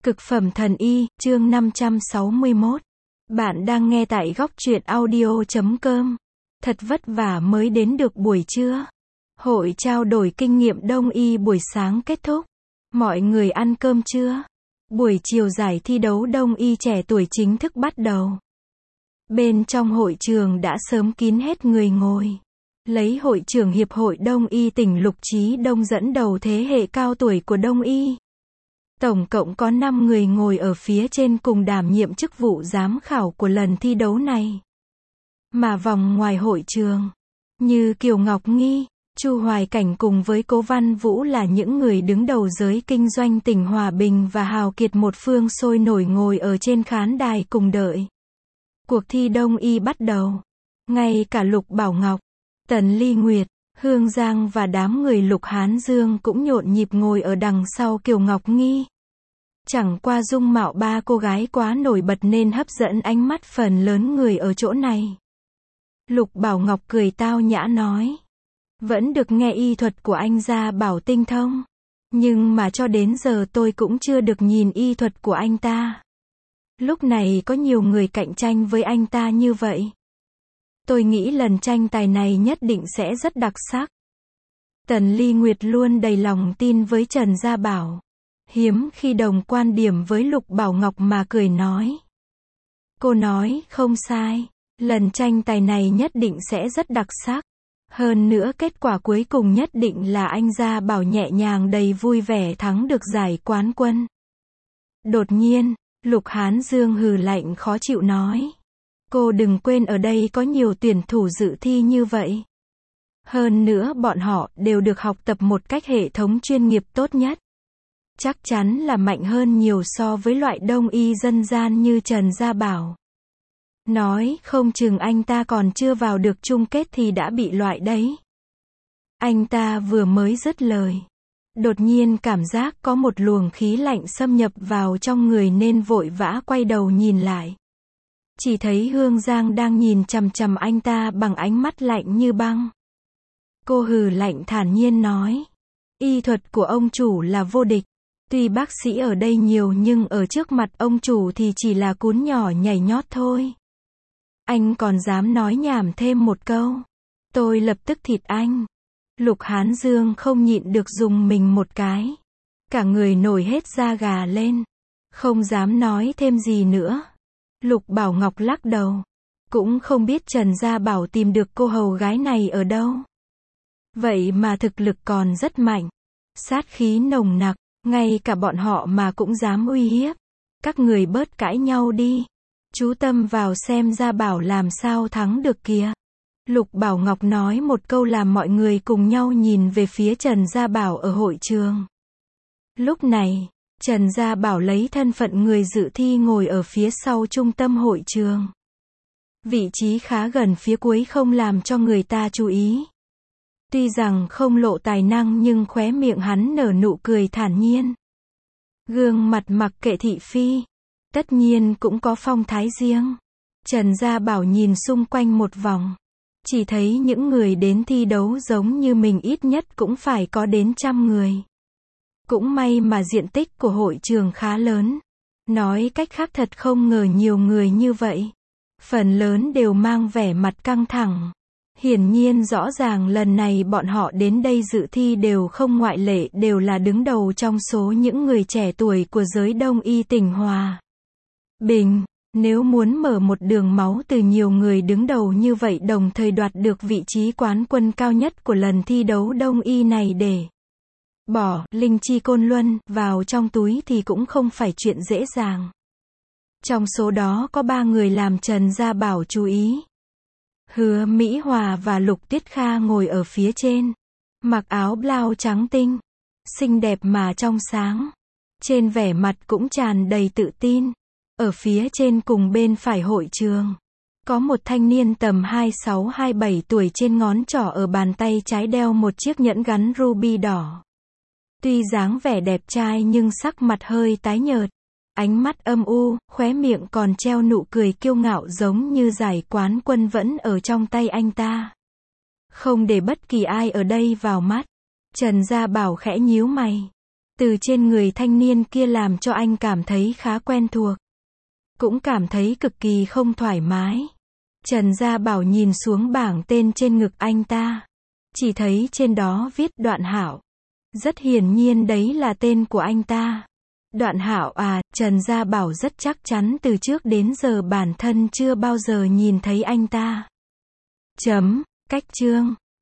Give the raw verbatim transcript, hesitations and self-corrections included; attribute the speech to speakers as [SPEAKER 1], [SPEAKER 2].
[SPEAKER 1] Cực phẩm thần y, chương năm trăm sáu mươi mốt. Bạn đang nghe tại góc truyện audio chấm com. Thật vất vả mới đến được buổi trưa. Hội trao đổi kinh nghiệm đông y buổi sáng kết thúc. Mọi người ăn cơm chưa? Buổi chiều giải thi đấu đông y trẻ tuổi chính thức bắt đầu. Bên trong hội trường đã sớm kín hết người ngồi. Lấy hội trưởng Hiệp hội Đông y tỉnh Lục Chí Đông dẫn đầu thế hệ cao tuổi của Đông y. Tổng cộng có năm người ngồi ở phía trên cùng đảm nhiệm chức vụ giám khảo của lần thi đấu này. Mà vòng ngoài hội trường, như Kiều Ngọc Nghi, Chu Hoài Cảnh cùng với Cố Văn Vũ là những người đứng đầu giới kinh doanh tỉnh Hòa Bình và hào kiệt một phương sôi nổi ngồi ở trên khán đài cùng đợi. Cuộc thi đông y bắt đầu. Ngay cả Lục Bảo Ngọc, Tần Ly Nguyệt, Hương Giang và đám người Lục Hán Dương cũng nhộn nhịp ngồi ở đằng sau Kiều Ngọc Nghi. Chẳng qua dung mạo ba cô gái quá nổi bật nên hấp dẫn ánh mắt phần lớn người ở chỗ này. Lục Bảo Ngọc cười tao nhã nói. Vẫn được nghe y thuật của anh Gia Bảo tinh thông. Nhưng mà cho đến giờ tôi cũng chưa được nhìn y thuật của anh ta. Lúc này có nhiều người cạnh tranh với anh ta như vậy. Tôi nghĩ lần tranh tài này nhất định sẽ rất đặc sắc. Tần Ly Nguyệt luôn đầy lòng tin với Trần Gia Bảo. Hiếm khi đồng quan điểm với Lục Bảo Ngọc mà cười nói. Cô nói, không sai. Lần tranh tài này nhất định sẽ rất đặc sắc. Hơn nữa kết quả cuối cùng nhất định là anh Gia Bảo nhẹ nhàng đầy vui vẻ thắng được giải quán quân. Đột nhiên, Lục Hán Dương hừ lạnh khó chịu nói. Cô đừng quên ở đây có nhiều tuyển thủ dự thi như vậy. Hơn nữa bọn họ đều được học tập một cách hệ thống chuyên nghiệp tốt nhất. Chắc chắn là mạnh hơn nhiều so với loại đông y dân gian như Trần Gia Bảo. Nói không chừng anh ta còn chưa vào được chung kết thì đã bị loại đấy. Anh ta vừa mới dứt lời. Đột nhiên cảm giác có một luồng khí lạnh xâm nhập vào trong người nên vội vã quay đầu nhìn lại. Chỉ thấy Hương Giang đang nhìn chằm chằm anh ta bằng ánh mắt lạnh như băng. Cô hừ lạnh thản nhiên nói. Y thuật của ông chủ là vô địch. Tuy bác sĩ ở đây nhiều nhưng ở trước mặt ông chủ thì chỉ là cún nhỏ nhảy nhót thôi. Anh còn dám nói nhảm thêm một câu. Tôi lập tức thịt anh. Lục Hán Dương không nhịn được dùng mình một cái. Cả người nổi hết da gà lên. Không dám nói thêm gì nữa. Lục Bảo Ngọc lắc đầu. Cũng không biết Trần Gia Bảo tìm được cô hầu gái này ở đâu. Vậy mà thực lực còn rất mạnh. Sát khí nồng nặc. Ngay cả bọn họ mà cũng dám uy hiếp. Các người bớt cãi nhau đi. Chú tâm vào xem Gia Bảo làm sao thắng được kìa. Lục Bảo Ngọc nói một câu làm mọi người cùng nhau nhìn về phía Trần Gia Bảo ở hội trường. Lúc này, Trần Gia Bảo lấy thân phận người dự thi ngồi ở phía sau trung tâm hội trường. Vị trí khá gần phía cuối không làm cho người ta chú ý. Tuy rằng không lộ tài năng nhưng khóe miệng hắn nở nụ cười thản nhiên. Gương mặt mặc kệ thị phi. Tất nhiên cũng có phong thái riêng. Trần Gia Bảo nhìn xung quanh một vòng. Chỉ thấy những người đến thi đấu giống như mình ít nhất cũng phải có đến trăm người. Cũng may mà diện tích của hội trường khá lớn. Nói cách khác thật không ngờ nhiều người như vậy. Phần lớn đều mang vẻ mặt căng thẳng. Hiển nhiên rõ ràng lần này bọn họ đến đây dự thi đều không ngoại lệ đều là đứng đầu trong số những người trẻ tuổi của giới đông y tỉnh Hòa Bình. Nếu muốn mở một đường máu từ nhiều người đứng đầu như vậy đồng thời đoạt được vị trí quán quân cao nhất của lần thi đấu đông y này để bỏ linh chi côn luân vào trong túi thì cũng không phải chuyện dễ dàng. Trong số đó có ba người làm Trần Gia Bảo chú ý. Hứa Mỹ Hòa và Lục Tiết Kha ngồi ở phía trên. Mặc áo blau trắng tinh. Xinh đẹp mà trong sáng. Trên vẻ mặt cũng tràn đầy tự tin. Ở phía trên cùng bên phải hội trường. Có một thanh niên tầm hai mươi sáu hai mươi bảy tuổi trên ngón trỏ ở bàn tay trái đeo một chiếc nhẫn gắn ruby đỏ. Tuy dáng vẻ đẹp trai nhưng sắc mặt hơi tái nhợt. Ánh mắt âm u, khóe miệng còn treo nụ cười kiêu ngạo giống như giải quán quân vẫn ở trong tay anh ta. Không để bất kỳ ai ở đây vào mắt. Trần Gia Bảo khẽ nhíu mày. từ trên người thanh niên kia làm cho anh cảm thấy khá quen thuộc. Cũng cảm thấy cực kỳ không thoải mái. Trần Gia Bảo nhìn xuống bảng tên trên ngực anh ta. Chỉ thấy trên đó viết Đoạn Hạo. Rất hiển nhiên đấy là tên của anh ta. Đoạn Hạo à, Trần Gia Bảo rất chắc chắn từ trước đến giờ bản thân chưa bao giờ nhìn thấy anh ta. Chấm, cách chương.